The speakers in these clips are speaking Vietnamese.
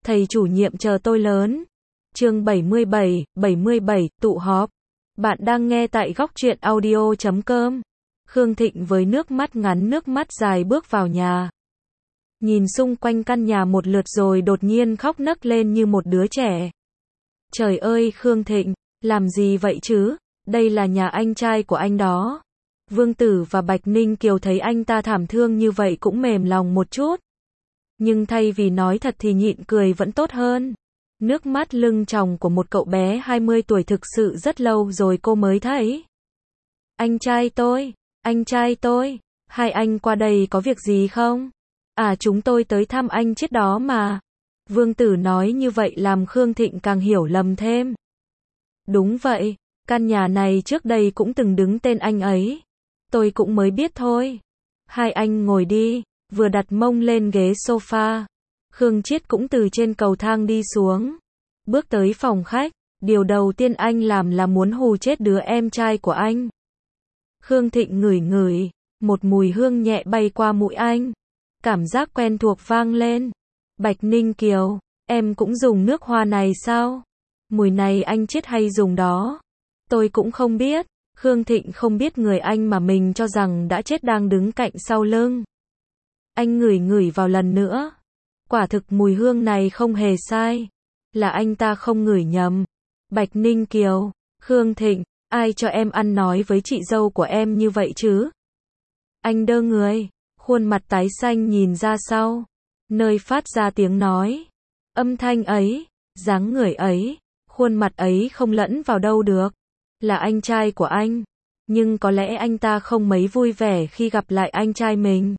thầy chủ nhiệm chờ tôi lớn. Chương 77, tụ họp. Bạn đang nghe tại góc truyện audio.com. Khương Thịnh với nước mắt ngắn nước mắt dài bước vào nhà. Nhìn xung quanh căn nhà một lượt rồi đột nhiên khóc nấc lên như một đứa trẻ. Trời ơi Khương Thịnh, làm gì vậy chứ? Đây là nhà anh trai của anh đó. Vương Tử và Bạch Ninh Kiều thấy anh ta thảm thương như vậy cũng mềm lòng một chút. Nhưng thay vì nói thật thì nhịn cười vẫn tốt hơn. Nước mắt lưng tròng của một cậu bé 20 tuổi thực sự rất lâu rồi cô mới thấy. Anh trai tôi, hai anh qua đây có việc gì không? À chúng tôi tới thăm anh chết đó mà. Vương Tử nói như vậy làm Khương Thịnh càng hiểu lầm thêm. Đúng vậy, căn nhà này trước đây cũng từng đứng tên anh ấy. Tôi cũng mới biết thôi. Hai anh ngồi đi, vừa đặt mông lên ghế sofa. Khương Chiết cũng từ trên cầu thang đi xuống. Bước tới phòng khách, điều đầu tiên anh làm là muốn hù chết đứa em trai của anh. Khương Thịnh ngửi, một mùi hương nhẹ bay qua mũi anh. Cảm giác quen thuộc vang lên. Bạch Ninh Kiều, em cũng dùng nước hoa này sao? Mùi này anh Chiết hay dùng đó. Tôi cũng không biết. Khương Thịnh không biết người anh mà mình cho rằng đã chết đang đứng cạnh sau lưng. Anh ngửi vào lần nữa. Quả thực mùi hương này không hề sai. Là anh ta không ngửi nhầm. Bạch Ninh Kiều, Khương Thịnh, ai cho em ăn nói với chị dâu của em như vậy chứ? Anh đơ người, khuôn mặt tái xanh nhìn ra sau. Nơi phát ra tiếng nói. Âm thanh ấy, dáng người ấy, khuôn mặt ấy không lẫn vào đâu được. Là anh trai của anh. Nhưng có lẽ anh ta không mấy vui vẻ khi gặp lại anh trai mình.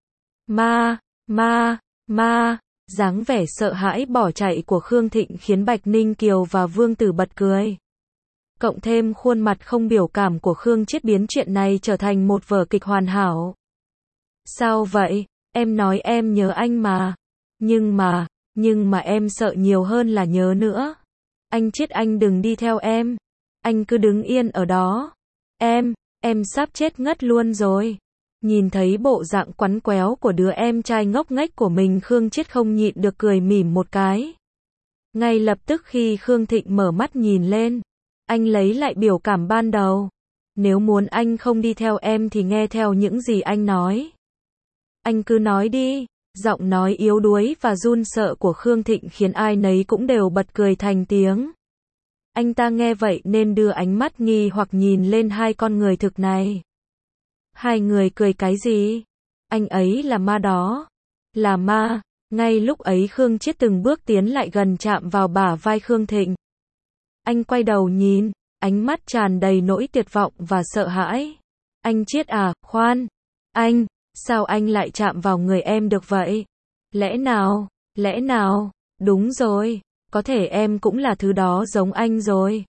Dáng vẻ sợ hãi bỏ chạy của Khương Thịnh khiến Bạch Ninh Kiều và Vương Tử bật cười. Cộng thêm khuôn mặt không biểu cảm của Khương Chiết biến chuyện này trở thành một vở kịch hoàn hảo. Sao vậy? Em nói em nhớ anh mà. Nhưng mà em sợ nhiều hơn là nhớ nữa. Anh Chiết anh đừng đi theo em. Anh cứ đứng yên ở đó. Em sắp chết ngất luôn rồi. Nhìn thấy bộ dạng quắn quéo của đứa em trai ngốc nghếch của mình, Khương Chiết không nhịn được cười mỉm một cái. Ngay lập tức khi Khương Thịnh mở mắt nhìn lên, anh lấy lại biểu cảm ban đầu. Nếu muốn anh không đi theo em thì nghe theo những gì anh nói. Anh cứ nói đi. Giọng nói yếu đuối và run sợ của Khương Thịnh khiến ai nấy cũng đều bật cười thành tiếng. Anh ta nghe vậy nên đưa ánh mắt nghi hoặc nhìn lên hai con người thực này. Hai người cười cái gì? Anh ấy là ma đó. Là ma. Ngay lúc ấy Khương Chiết từng bước tiến lại gần chạm vào bả vai Khương Thịnh. Anh quay đầu nhìn, ánh mắt tràn đầy nỗi tuyệt vọng và sợ hãi. Anh Chiết à, khoan. Anh, sao anh lại chạm vào người em được vậy? Lẽ nào? Đúng rồi. Có thể em cũng là thứ đó giống anh rồi.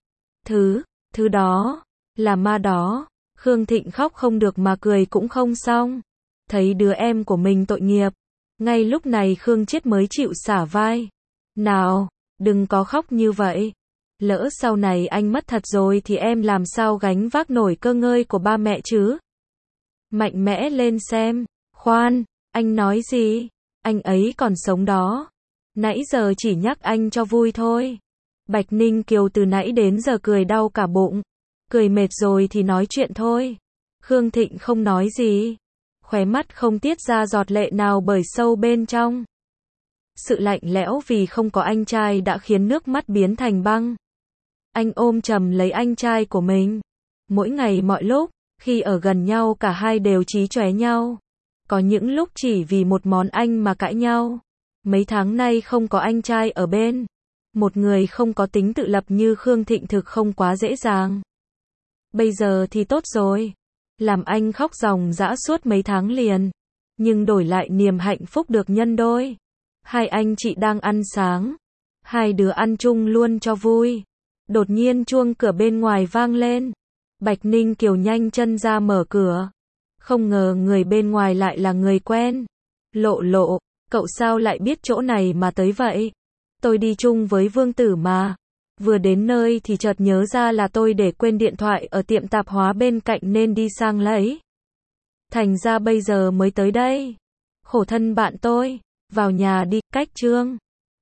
Thứ đó, là ma đó. Khương Thịnh khóc không được mà cười cũng không xong. Thấy đứa em của mình tội nghiệp. Ngay lúc này Khương Chiết mới chịu xả vai. Nào, đừng có khóc như vậy. Lỡ sau này anh mất thật rồi thì em làm sao gánh vác nổi cơ ngơi của ba mẹ chứ? Mạnh mẽ lên xem. Khoan, anh nói gì? Anh ấy còn sống đó. Nãy giờ chỉ nhắc anh cho vui thôi. Bạch Ninh Kiều từ nãy đến giờ cười đau cả bụng. Cười mệt rồi thì nói chuyện thôi. Khương Thịnh không nói gì. Khóe mắt không tiết ra giọt lệ nào bởi sâu bên trong. Sự lạnh lẽo vì không có anh trai đã khiến nước mắt biến thành băng. Anh ôm chầm lấy anh trai của mình. Mỗi ngày mọi lúc, khi ở gần nhau cả hai đều chí chóe nhau. Có những lúc chỉ vì một món anh mà cãi nhau. Mấy tháng nay không có anh trai ở bên. Một người không có tính tự lập như Khương Thịnh thực không quá dễ dàng. Bây giờ thì tốt rồi. Làm anh khóc ròng rã suốt mấy tháng liền. Nhưng đổi lại niềm hạnh phúc được nhân đôi. Hai anh chị đang ăn sáng. Hai đứa ăn chung luôn cho vui. Đột nhiên chuông cửa bên ngoài vang lên. Bạch Ninh Kiều nhanh chân ra mở cửa. Không ngờ người bên ngoài lại là người quen. Lộ, cậu sao lại biết chỗ này mà tới vậy? Tôi đi chung với Vương Tử mà. Vừa đến nơi thì chợt nhớ ra là tôi để quên điện thoại ở tiệm tạp hóa bên cạnh nên đi sang lấy. Thành ra bây giờ mới tới đây. Khổ thân bạn tôi. Vào nhà đi, cách Trương.